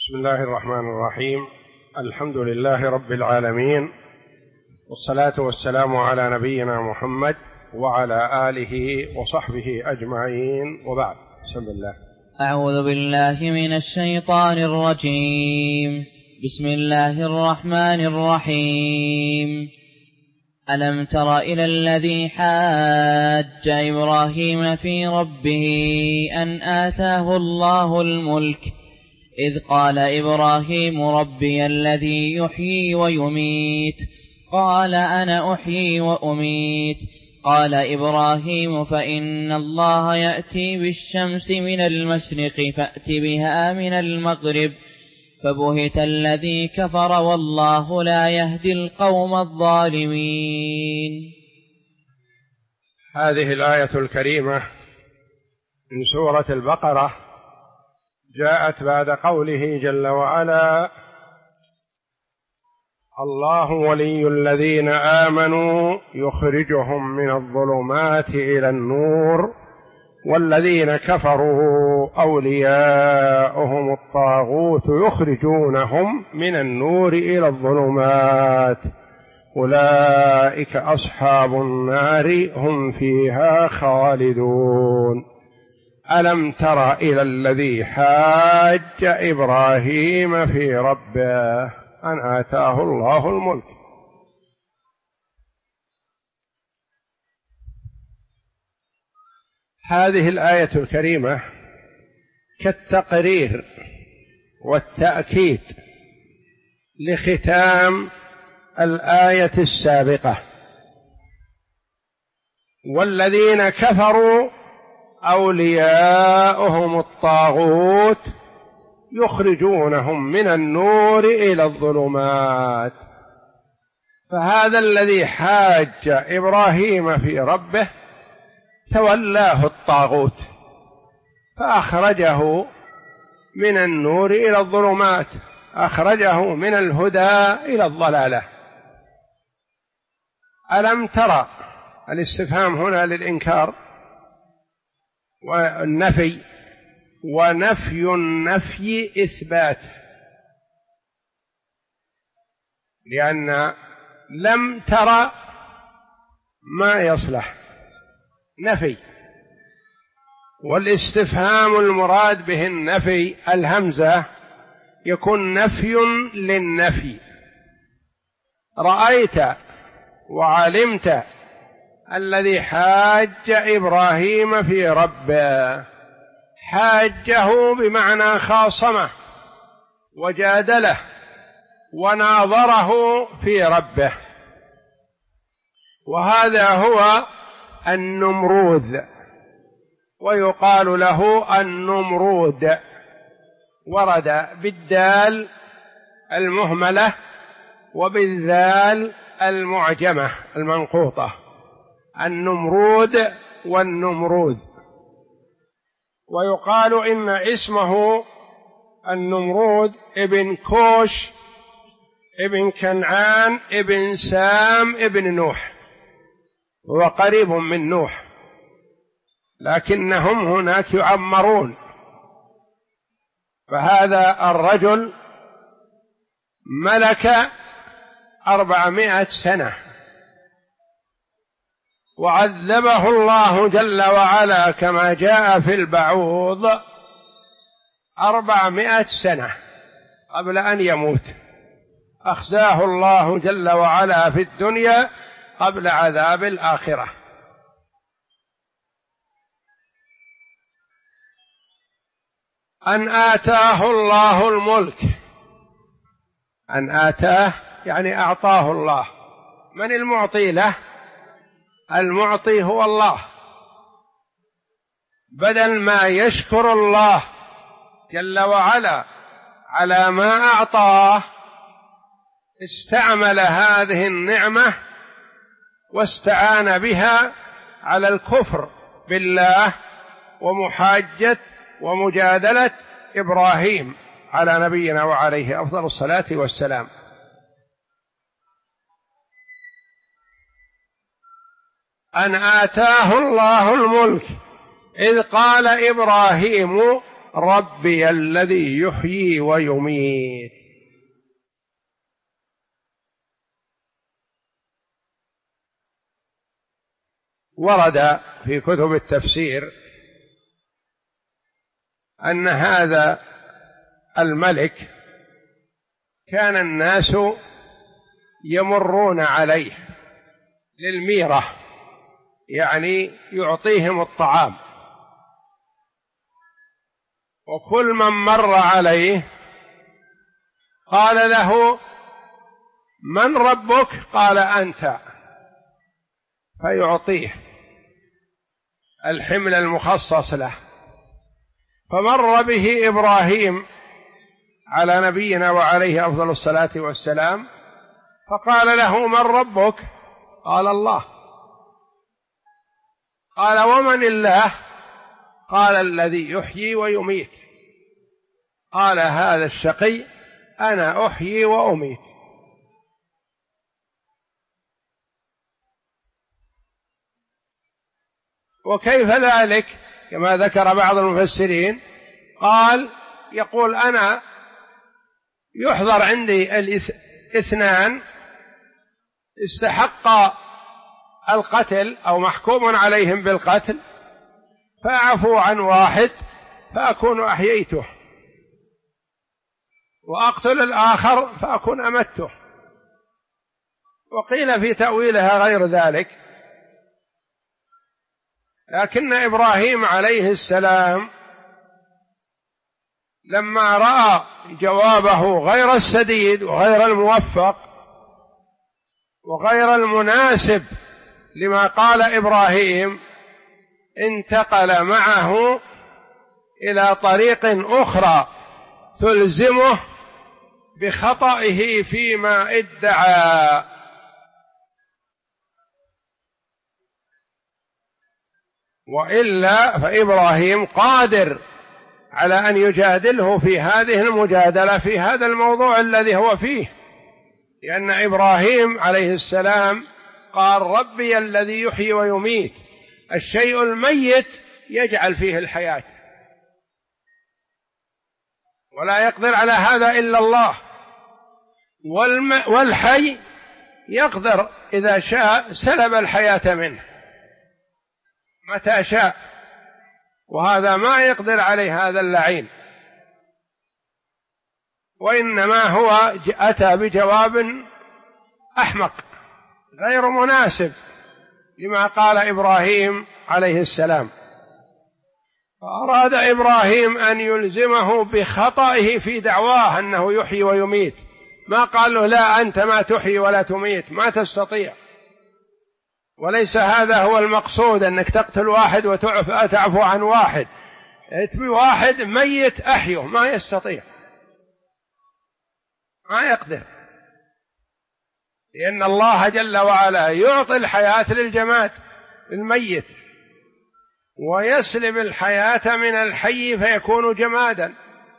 بسم الله الرحمن الرحيم. الحمد لله رب العالمين، والصلاة والسلام على نبينا محمد وعلى آله وصحبه أجمعين، وبعد. بسم الله. أعوذ بالله من الشيطان الرجيم. بسم الله الرحمن الرحيم. ألم تر إلى الذي حاج إبراهيم في ربه أن آتاه الله الملك إذ قال إبراهيم ربي الذي يحيي ويميت قال أنا أحيي وأميت قال إبراهيم فإن الله يأتي بالشمس من المشرق فأت بها من المغرب فبهت الذي كفر والله لا يهدي القوم الظالمين. هذه الآية الكريمة من سورة البقرة جاءت بعد قوله جل وعلا: الله ولي الذين آمنوا يخرجهم من الظلمات إلى النور والذين كفروا أولياؤهم الطاغوت يخرجونهم من النور إلى الظلمات أولئك أصحاب النار هم فيها خالدون. ألم تر إلى الذي حاج إبراهيم في ربه أن آتاه الله الملك. هذه الآية الكريمة كالتقرير والتأكيد لختام الآية السابقة: والذين كفروا أولياؤهم الطاغوت يخرجونهم من النور إلى الظلمات. فهذا الذي حاج إبراهيم في ربه تولاه الطاغوت فأخرجه من النور إلى الظلمات، أخرجه من الهدى إلى الضلالة. ألم ترى، الاستفهام هنا للإنكار والنفي، ونفي النفي إثبات، لأن لم ترى ما يصلح نفي، والاستفهام المراد به النفي الهمزة يكون نفي للنفي. رأيت وعلمت الذي حاج إبراهيم في ربه، حاجه بمعنى خاصمه وجادله وناظره في ربه، وهذا هو النمرود، ويقال له النمرود، ورد بالدال المهملة وبالذال المعجمة المنقوطة، النمرود والنمرود. ويقال إن اسمه النمرود ابن كوش ابن كنعان ابن سام ابن نوح، هو قريب من نوح، لكنهم هناك يعمرون. فهذا الرجل ملك 400 سنة، وعذبه الله جل وعلا كما جاء في البعوض 400 سنة قبل أن يموت، أخزاه الله جل وعلا في الدنيا قبل عذاب الآخرة. أن آتاه الله الملك، أن آتاه يعني أعطاه الله. من المعطي له؟ المعطي هو الله. بدل ما يشكر الله جل وعلا على ما أعطاه، استعمل هذه النعمة واستعان بها على الكفر بالله ومحاجة ومجادلة إبراهيم على نبينا وعليه أفضل الصلاة والسلام. أن آتاه الله الملك إذ قال إبراهيم ربي الذي يحيي ويميت. ورد في كتب التفسير أن هذا الملك كان الناس يمرون عليه للميرة، يعني يعطيهم الطعام، وكل من مر عليه قال له: من ربك؟ قال: أنت، فيعطيه الحمل المخصص له. فمر به إبراهيم على نبينا وعليه أفضل الصلاة والسلام، فقال له: من ربك؟ قال: الله. قال: ومن الله؟ قال: الذي يحيي ويميت. قال: هذا الشقي أنا أحيي وأميت. وكيف ذلك؟ كما ذكر بعض المفسرين، قال: يقول: أنا يحضر عندي الاثنان استحق القتل أو محكوم عليهم بالقتل، فأعفو عن واحد فأكون أحييته، وأقتل الآخر فأكون أمته. وقيل في تأويلها غير ذلك، لكن إبراهيم عليه السلام لما رأى جوابه غير السديد وغير الموفق وغير المناسب لما قال إبراهيم، انتقل معه إلى طريق أخرى تلزمه بخطئه فيما ادعى. وإلا فإبراهيم قادر على أن يجادله في هذه المجادلة في هذا الموضوع الذي هو فيه، لأن إبراهيم عليه السلام قال: ربي الذي يحيي ويميت. الشيء الميت يجعل فيه الحياة، ولا يقدر على هذا إلا الله، والحي يقدر إذا شاء سلب الحياة منه متى شاء، وهذا ما يقدر عليه هذا اللعين. وإنما هو أتى بجواب أحمق غير مناسب لما قال إبراهيم عليه السلام. فأراد إبراهيم أن يلزمه بخطئه في دعواه أنه يحيي ويميت، ما قال له: لا، أنت ما تحيي ولا تميت، ما تستطيع. وليس هذا هو المقصود، أنك تقتل واحد وتعفو عن واحد. اتبي واحد ميت أحيه، ما يستطيع، ما يقدر، لأن الله جل وعلا يعطي الحياة للجماد الميت، ويسلب الحياة من الحي فيكون جمادا.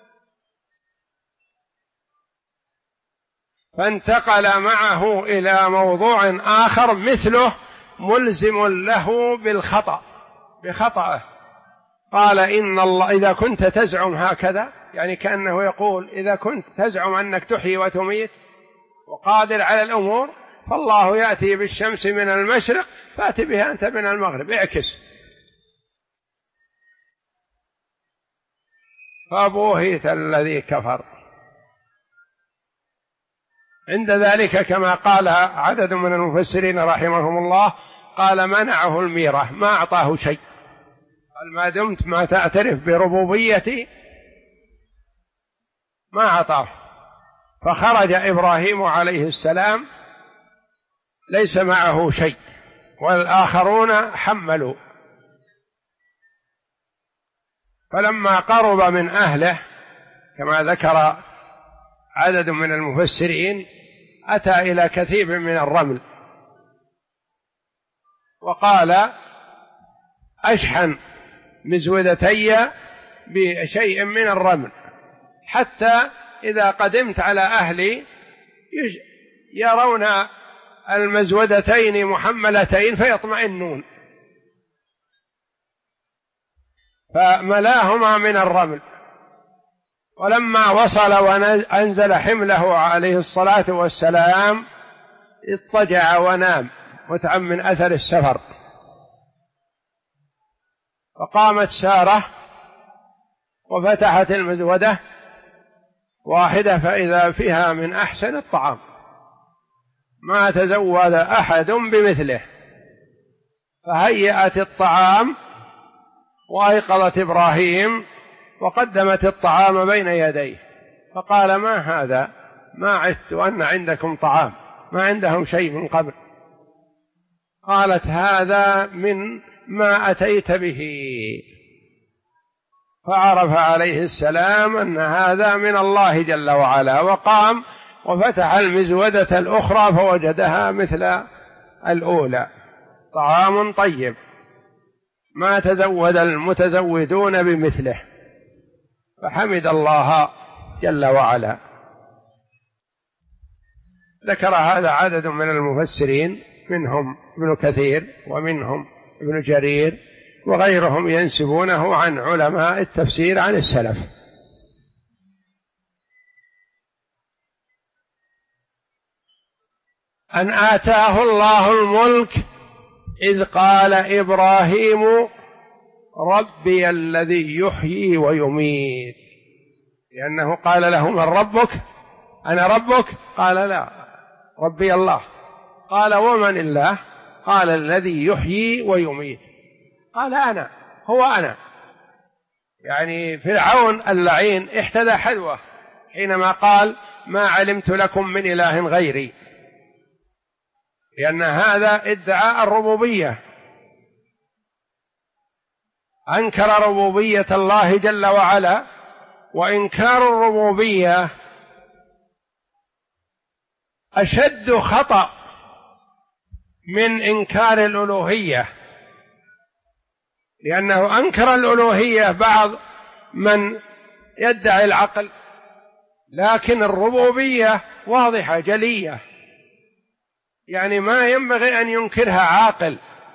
فانتقل معه إلى موضوع آخر مثله ملزم له بالخطأ بخطأه. قال: إن الله إذا كنت تزعم هكذا، يعني كأنه يقول: إذا كنت تزعم أنك تحيي وتميت وقادر على الأمور، فالله يأتي بالشمس من المشرق فأتي بها أنت من المغرب، اعكس. فبوهت الذي كفر. عند ذلك كما قال عدد من المفسرين رحمهم الله، قال: منعه الميرة، ما أعطاه شيء، قال: ما دمت ما تعترف بربوبيتي ما أعطاه. فخرج إبراهيم عليه السلام ليس معه شيء، والآخرون حملوا. فلما قرب من أهله كما ذكر عدد من المفسرين، أتى إلى كثيب من الرمل وقال: أشحن مزودتي بشيء من الرمل، حتى إذا قدمت على أهلي يرون المزودتين محملتين فيطمئنون. فملاهما من الرمل ولما وصل وأنزل حمله عليه الصلاة والسلام اضطجع ونام متعب من أثر السفر. فقامت سارة وفتحت المزودة واحدة فإذا فيها من أحسن الطعام، ما تزود أحد بمثله، فهيأت الطعام وأيقظت إبراهيم وقدمت الطعام بين يديه، فقال: ما هذا؟ ما عدت أن عندكم طعام، ما عندهم شيء من قبل. قالت: هذا من ما أتيت به. فعرف عليه السلام أن هذا من الله جل وعلا، وقام وفتح المزودة الأخرى فوجدها مثل الأولى، طعام طيب ما تزود المتزودون بمثله، فحمد الله جل وعلا. ذكر هذا عدد من المفسرين، منهم ابن كثير ومنهم ابن جرير وغيرهم ينسبونه عن علماء التفسير عن السلف. أن آتاه الله الملك إذ قال إبراهيم: ربي الذي يحيي ويميت، لأنه قال له: من ربك؟ أنا ربك؟ قال: لا، ربي الله. قال: ومن الله؟ قال: الذي يحيي ويميت. قال: أنا، هو أنا. يعني فرعون اللعين احتذى حذوه حينما قال: ما علمت لكم من إله غيري، لأن هذا ادعاء الربوبية، أنكر ربوبية الله جل وعلا، وإنكار الربوبية أشد خطأ من إنكار الألوهية، لأنه أنكر الألوهية بعض من يدعي العقل، لكن الربوبية واضحة جلية، يعني ما ينبغي أن ينكرها عاقل،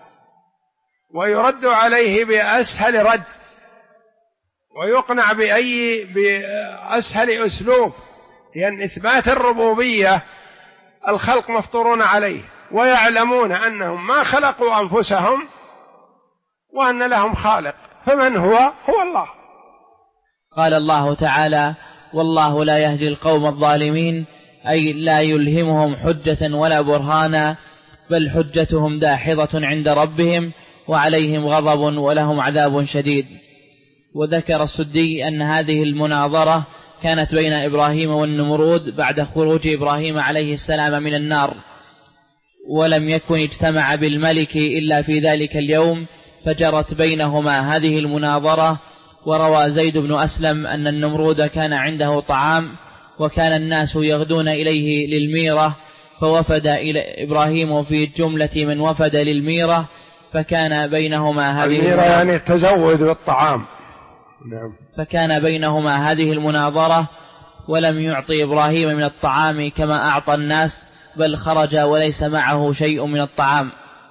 ويرد عليه بأسهل رد، ويقنع بأسهل أسلوب، لأن إثبات الربوبية الخلق مفطورون عليه، ويعلمون أنهم ما خلقوا أنفسهم وأن لهم خالق، فمن هو؟ هو الله. قال الله تعالى: والله لا يهدي القوم الظالمين، أي لا يلهمهم حجة ولا برهانا، بل حجتهم داحضة عند ربهم وعليهم غضب ولهم عذاب شديد. وذكر السدي أن هذه المناظرة كانت بين إبراهيم والنمرود بعد خروج إبراهيم عليه السلام من النار، ولم يكن اجتمع بالملك إلا في ذلك اليوم، فجرت بينهما هذه المناظرة. وروى زيد بن أسلم أن النمرود كان عنده طعام، وكان الناس يغدون إليه للميرة، فوفد إلى إبراهيم في جملة من وفد للميرة، فكان بينهما هذه الميرة يعني التزود بالطعام. نعم. فكان بينهما هذه المناظرة، ولم يعطي إبراهيم من الطعام كما أعطى الناس، بل خرج وليس معه شيء من الطعام.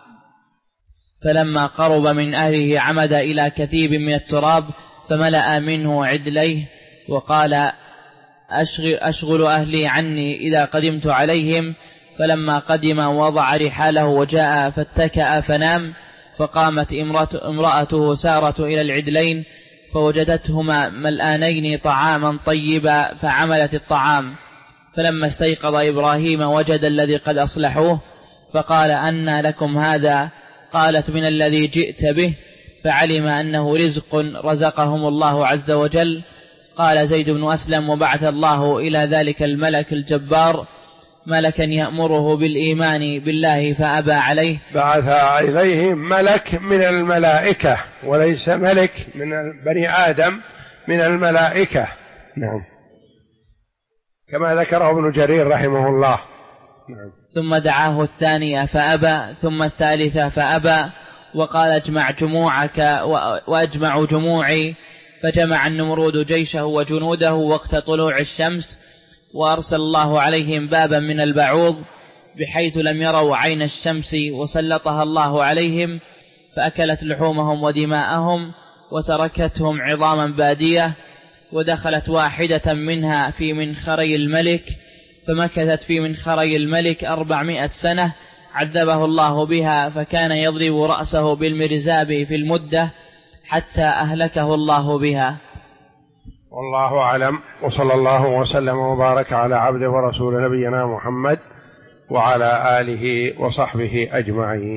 فلما قرب من أهله عمد إلى كثيب من التراب فملأ منه عدليه، وقال: أشغل أهلي عني إذا قدمت عليهم. فلما قدم وضع رحاله وجاء فاتكأ فنام، فقامت امرأته سارة إلى العدلين فوجدتهما ملآنين طعاما طيبا، فعملت الطعام. فلما استيقظ إبراهيم وجد الذي قد أصلحوه، فقال: أنى لكم هذا؟ قالت: من الذي جئت به. فعلم أنه رزق رزقهم الله عز وجل. قال زيد بن أسلم: وبعث الله إلى ذلك الملك الجبار ملكا يأمره بالإيمان بالله فأبى عليه. بعث إليه ملك من الملائكة، وليس ملك من بني آدم، من الملائكة. نعم، كما ذكره ابن جرير رحمه الله. نعم. ثم دعاه الثانية فأبى، ثم الثالثة فأبى، وقال: اجمع جموعك وأجمع جموعي. فجمع النمرود جيشه وجنوده وقت طلوع الشمس، وأرسل الله عليهم بابا من البعوض بحيث لم يروا عين الشمس، وسلطها الله عليهم فأكلت لحومهم ودماءهم وتركتهم عظاما بادية. ودخلت واحدة منها في منخري الملك، فمكثت في منخري الملك 400 سنة عذبه الله بها، فكان يضرب رأسه بالمرزاب في المدة حتى أهلكه الله بها. والله أعلم، وصلى الله وسلم وبارك على عبده ورسول نبينا محمد وعلى آله وصحبه أجمعين.